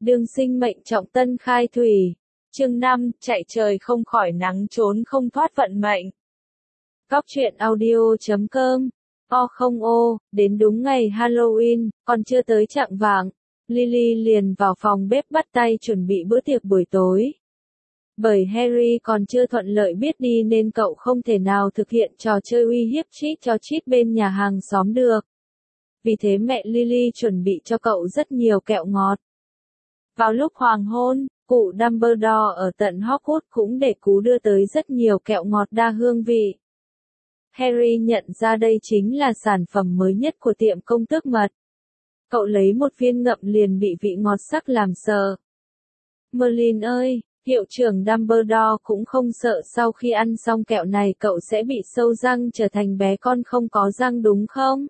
đương sinh mệnh trọng tân khai thủy. Chương 5, chạy trời không khỏi nắng trốn không thoát vận mệnh. Góc truyện audio.com. không đến đúng ngày Halloween, còn chưa tới chạng vạng, Lily liền vào phòng bếp bắt tay chuẩn bị bữa tiệc buổi tối. Bởi Harry còn chưa thuận lợi biết đi nên cậu không thể nào thực hiện trò chơi uy hiếp Cheat cho Cheat bên nhà hàng xóm được. Vì thế mẹ Lily chuẩn bị cho cậu rất nhiều kẹo ngọt. Vào lúc hoàng hôn, cụ Dumbledore ở tận Hogwarts cũng để cú đưa tới rất nhiều kẹo ngọt đa hương vị. Harry nhận ra đây chính là sản phẩm mới nhất của tiệm công tước mật. Cậu lấy một viên ngậm liền bị vị ngọt sắc làm sợ. Merlin ơi, hiệu trưởng Dumbledore cũng không sợ sau khi ăn xong kẹo này cậu sẽ bị sâu răng trở thành bé con không có răng đúng không?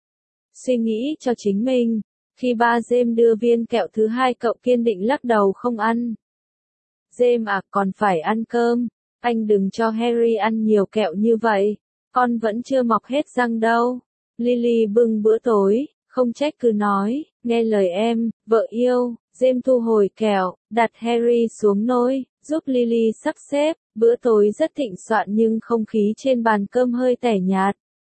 Suy nghĩ cho chính mình, khi ba James đưa viên kẹo thứ hai cậu kiên định lắc đầu không ăn. James à, còn phải ăn cơm, anh đừng cho Harry ăn nhiều kẹo như vậy, con vẫn chưa mọc hết răng đâu. Lily bưng bữa tối, không trách cứ nói, nghe lời em, vợ yêu. James thu hồi kẹo, đặt Harry xuống nôi, giúp Lily sắp xếp, bữa tối rất thịnh soạn nhưng không khí trên bàn cơm hơi tẻ nhạt.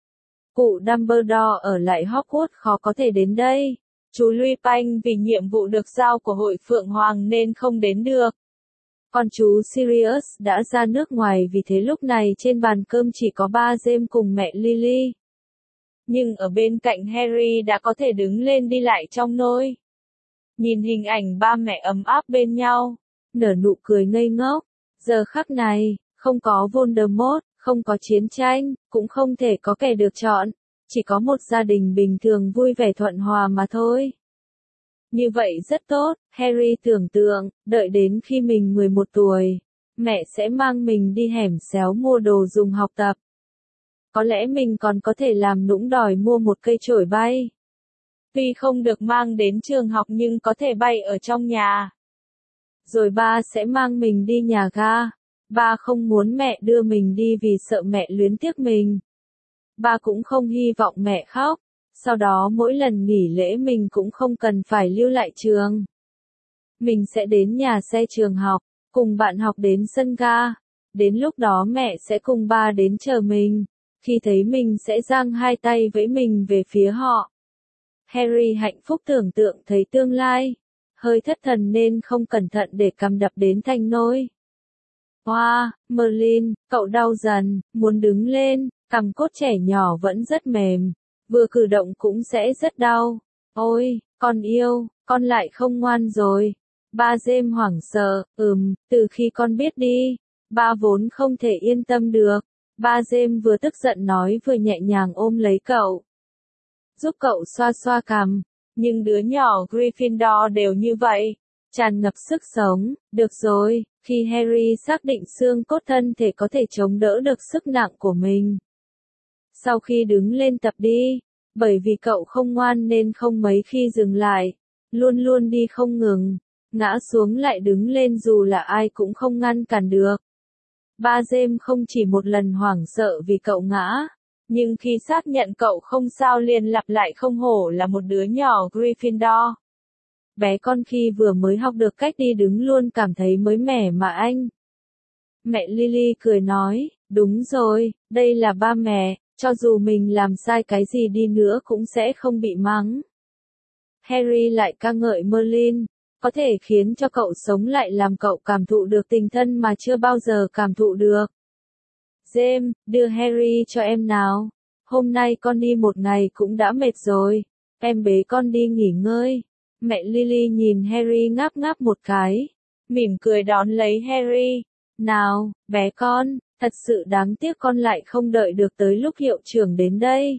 Cụ Dumbledore ở lại Hogwarts khó có thể đến đây. Chú Lupin vì nhiệm vụ được giao của Hội Phượng Hoàng nên không đến được. Còn chú Sirius đã ra nước ngoài vì thế lúc này trên bàn cơm chỉ có ba James cùng mẹ Lily. Nhưng ở bên cạnh Harry đã có thể đứng lên đi lại trong nôi. Nhìn hình ảnh ba mẹ ấm áp bên nhau, nở nụ cười ngây ngốc. Giờ khắc này, không có Voldemort, không có chiến tranh, cũng không thể có kẻ được chọn. Chỉ có một gia đình bình thường vui vẻ thuận hòa mà thôi. Như vậy rất tốt, Harry tưởng tượng, đợi đến khi mình 11 tuổi, mẹ sẽ mang mình đi hẻm xéo mua đồ dùng học tập. Có lẽ mình còn có thể làm nũng đòi mua một cây chổi bay. Tuy không được mang đến trường học nhưng có thể bay ở trong nhà. Rồi ba sẽ mang mình đi nhà ga. Ba không muốn mẹ đưa mình đi vì sợ mẹ luyến tiếc mình. Ba cũng không hy vọng mẹ khóc. Sau đó mỗi lần nghỉ lễ mình cũng không cần phải lưu lại trường. Mình sẽ đến nhà xe trường học, cùng bạn học đến sân ga. Đến lúc đó mẹ sẽ cùng ba đến chờ mình. Khi thấy mình sẽ giang hai tay vẫy mình về phía họ. Harry hạnh phúc tưởng tượng thấy tương lai. Hơi thất thần nên không cẩn thận để cằm đập đến thành nôi. Wow, Merlin, cậu đau dần, muốn đứng lên, cằm cốt trẻ nhỏ vẫn rất mềm. Vừa cử động cũng sẽ rất đau. Ôi, con yêu, con lại không ngoan rồi. Ba James hoảng sợ, từ khi con biết đi, ba vốn không thể yên tâm được. Ba James vừa tức giận nói vừa nhẹ nhàng ôm lấy cậu. Giúp cậu xoa xoa cằm, nhưng đứa nhỏ Gryffindor đều như vậy, tràn ngập sức sống. Được rồi, khi Harry xác định xương cốt thân thể có thể chống đỡ được sức nặng của mình. Sau khi đứng lên tập đi, bởi vì cậu không ngoan nên không mấy khi dừng lại, luôn luôn đi không ngừng, ngã xuống lại đứng lên dù là ai cũng không ngăn cản được. Ba James không chỉ một lần hoảng sợ vì cậu ngã, nhưng khi xác nhận cậu không sao liền lặp lại không hổ là một đứa nhỏ Gryffindor. Bé con khi vừa mới học được cách đi đứng luôn cảm thấy mới mẻ mà anh. Mẹ Lily cười nói, đúng rồi, đây là ba mẹ, cho dù mình làm sai cái gì đi nữa cũng sẽ không bị mắng. Harry lại ca ngợi Merlin, có thể khiến cho cậu sống lại làm cậu cảm thụ được tình thân mà chưa bao giờ cảm thụ được. James, đưa Harry cho em nào. Hôm nay con đi một ngày cũng đã mệt rồi. Em bế con đi nghỉ ngơi. Mẹ Lily nhìn Harry ngáp ngáp một cái. Mỉm cười đón lấy Harry. Nào, bé con, thật sự đáng tiếc con lại không đợi được tới lúc hiệu trưởng đến đây.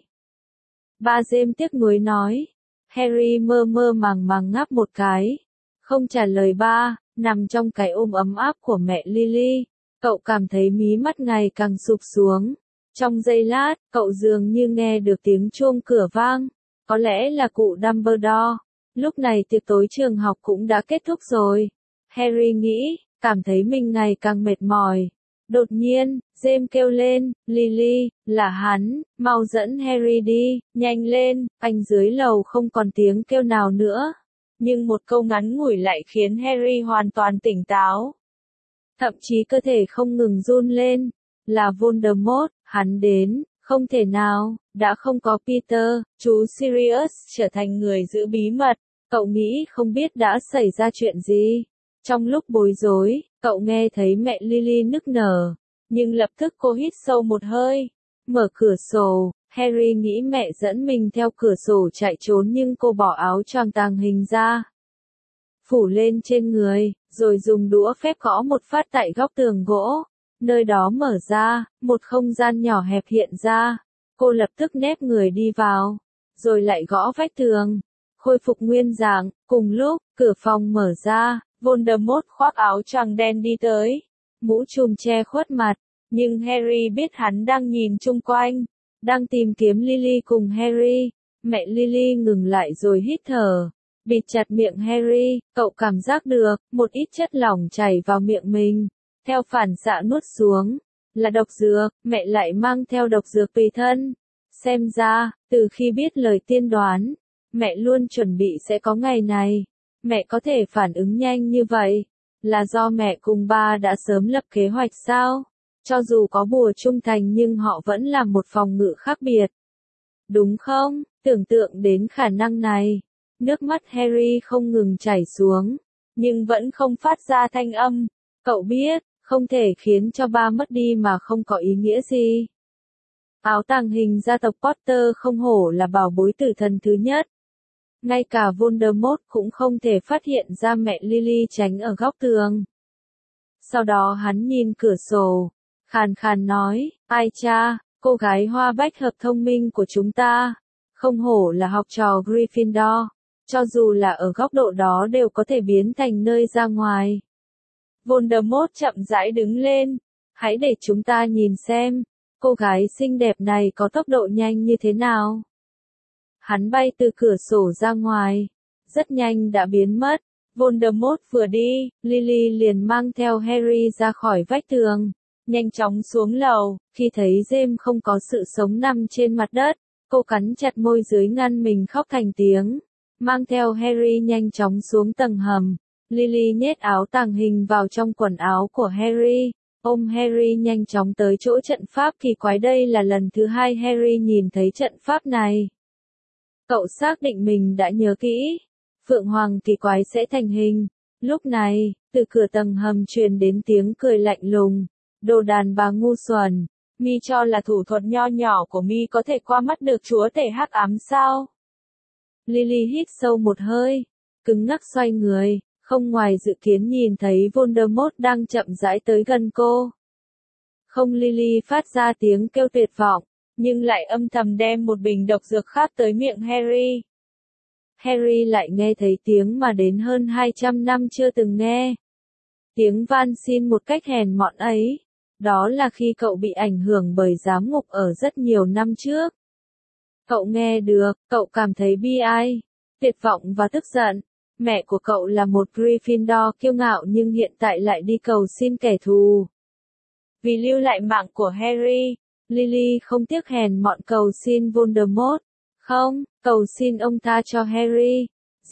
Ba James tiếc nuối nói. Harry mơ mơ màng màng ngáp một cái. Không trả lời ba, nằm trong cái ôm ấm áp của mẹ Lily. Cậu cảm thấy mí mắt ngày càng sụp xuống. Trong giây lát, cậu dường như nghe được tiếng chuông cửa vang. Có lẽ là cụ Dumbledore. Lúc này tiệc tối trường học cũng đã kết thúc rồi. Harry nghĩ, cảm thấy mình ngày càng mệt mỏi. Đột nhiên, James kêu lên, Lily, là hắn, mau dẫn Harry đi, nhanh lên, anh dưới lầu không còn tiếng kêu nào nữa. nhưng một câu ngắn ngủi lại khiến Harry hoàn toàn tỉnh táo. Thậm chí cơ thể không ngừng run lên. Là Voldemort, hắn đến, không thể nào, đã không có Peter, chú Sirius trở thành người giữ bí mật, cậu nghĩ không biết đã xảy ra chuyện gì. Trong lúc bối rối, cậu nghe thấy mẹ Lily nức nở, nhưng lập tức cô hít sâu một hơi, mở cửa sổ. Harry nghĩ mẹ dẫn mình theo cửa sổ chạy trốn nhưng cô bỏ áo choàng tàng hình ra, phủ lên trên người, rồi dùng đũa phép gõ một phát tại góc tường gỗ. Nơi đó mở ra, một không gian nhỏ hẹp hiện ra. Cô lập tức nép người đi vào, rồi lại gõ vách tường, khôi phục nguyên dạng. Cùng lúc, cửa phòng mở ra, Voldemort khoác áo choàng đen đi tới, mũ trùm che khuất mặt, nhưng Harry biết hắn đang nhìn chung quanh, đang tìm kiếm Lily cùng Harry. Mẹ Lily ngừng lại rồi hít thở, bịt chặt miệng Harry, cậu cảm giác được, một ít chất lỏng chảy vào miệng mình. Theo phản xạ nuốt xuống, là độc dược, mẹ lại mang theo độc dược tùy thân. Xem ra, từ khi biết lời tiên đoán, mẹ luôn chuẩn bị sẽ có ngày này. Mẹ có thể phản ứng nhanh như vậy, là do mẹ cùng ba đã sớm lập kế hoạch sao? Cho dù có bùa trung thành nhưng họ vẫn làm một phòng ngự khác biệt. Đúng không? Tưởng tượng đến khả năng này. Nước mắt Harry không ngừng chảy xuống, nhưng vẫn không phát ra thanh âm. Cậu biết, không thể khiến cho ba mất đi mà không có ý nghĩa gì. Áo tàng hình gia tộc Potter không hổ là bảo bối tử thần thứ nhất. Ngay cả Voldemort cũng không thể phát hiện ra mẹ Lily tránh ở góc tường. Sau đó hắn nhìn cửa sổ, khàn khàn nói, ai cha, cô gái hoa bách hợp thông minh của chúng ta, không hổ là học trò Gryffindor, cho dù là ở góc độ đó đều có thể biến thành nơi ra ngoài. Voldemort chậm rãi đứng lên, hãy để chúng ta nhìn xem, cô gái xinh đẹp này có tốc độ nhanh như thế nào. Hắn bay từ cửa sổ ra ngoài, rất nhanh đã biến mất. Voldemort vừa đi, Lily liền mang theo Harry ra khỏi vách tường, nhanh chóng xuống lầu. Khi thấy James không có sự sống nằm trên mặt đất, cô cắn chặt môi dưới ngăn mình khóc thành tiếng, mang theo Harry nhanh chóng xuống tầng hầm. Lily nhét áo tàng hình vào trong quần áo của Harry, ôm Harry nhanh chóng tới chỗ trận pháp kỳ quái. Đây là lần thứ hai Harry nhìn thấy trận pháp này. Cậu xác định mình đã nhớ kỹ, Phượng Hoàng kỳ quái sẽ thành hình. Lúc này, từ cửa tầng hầm truyền đến tiếng cười lạnh lùng. Đồ đàn bà ngu xuẩn, mi cho là thủ thuật nho nhỏ của mi có thể qua mắt được chúa tể hắc ám sao? Lily hít sâu một hơi, cứng ngắc xoay người, không ngoài dự kiến nhìn thấy Voldemort đang chậm rãi tới gần cô. Không, Lily phát ra tiếng kêu tuyệt vọng, nhưng lại âm thầm đem một bình độc dược khác tới miệng Harry. Harry lại nghe thấy tiếng mà đến hơn 200 năm chưa từng nghe. Tiếng van xin một cách hèn mọn ấy. Đó là khi cậu bị ảnh hưởng bởi giám ngục ở rất nhiều năm trước. Cậu nghe được, cậu cảm thấy bi ai, tuyệt vọng và tức giận. Mẹ của cậu là một Gryffindor kiêu ngạo nhưng hiện tại lại đi cầu xin kẻ thù. Vì lưu lại mạng của Harry, Lily không tiếc hèn mọn cầu xin Voldemort. Không, cầu xin ông tha cho Harry.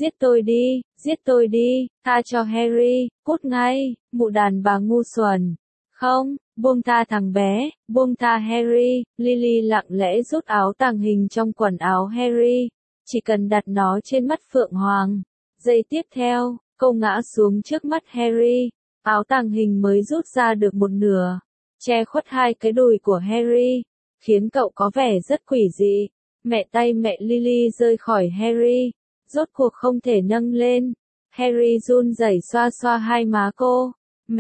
Giết tôi đi, tha cho Harry, cút ngay, mụ đàn bà ngu xuẩn. Không, buông tha thằng bé, buông tha Harry. Lily lặng lẽ rút áo tàng hình trong quần áo Harry, chỉ cần đặt nó trên mắt Phượng Hoàng. Giây tiếp theo, cô ngã xuống trước mắt Harry, áo tàng hình mới rút ra được một nửa, che khuất hai cái đùi của Harry, khiến cậu có vẻ rất quỷ dị. Mẹ Lily rơi khỏi Harry, rốt cuộc không thể nâng lên. Harry run rẩy xoa xoa hai má cô.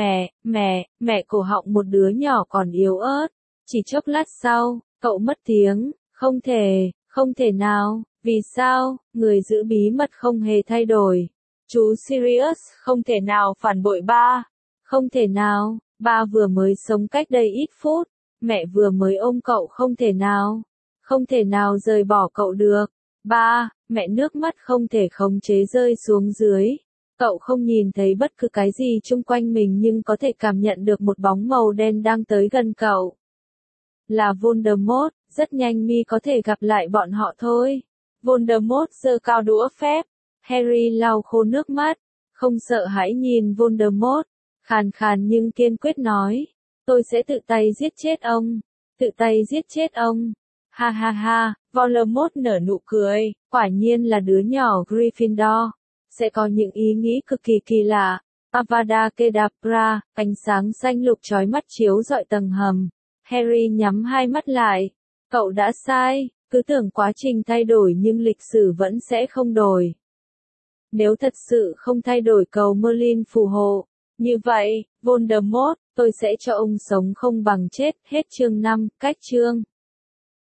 Mẹ, cổ họng một đứa nhỏ còn yếu ớt. Chỉ chốc lát sau, cậu mất tiếng. Không thể nào, vì sao, người giữ bí mật không hề thay đổi. Chú Sirius không thể nào phản bội ba. Không thể nào, ba vừa mới sống cách đây ít phút. Mẹ vừa mới ôm cậu, không thể nào rời bỏ cậu được. Ba, mẹ, nước mắt không thể khống chế rơi xuống dưới. Cậu không nhìn thấy bất cứ cái gì chung quanh mình nhưng có thể cảm nhận được một bóng màu đen đang tới gần cậu. Là Voldemort, rất nhanh mi có thể gặp lại bọn họ thôi. Voldemort giơ cao đũa phép, Harry lau khô nước mắt, không sợ hãi nhìn Voldemort, khàn khàn nhưng kiên quyết nói, tôi sẽ tự tay giết chết ông, tự tay giết chết ông. Ha ha ha, Voldemort nở nụ cười, quả nhiên là đứa nhỏ Gryffindor, sẽ có những ý nghĩ cực kỳ kỳ lạ. Avada Kedavra, ánh sáng xanh lục chói mắt chiếu rọi tầng hầm. Harry nhắm hai mắt lại. Cậu đã sai, cứ tưởng quá trình thay đổi nhưng lịch sử vẫn sẽ không đổi. Nếu thật sự không thay đổi cầu Merlin phù hộ, như vậy, Voldemort, tôi sẽ cho ông sống không bằng chết. Hết chương 5, cách chương.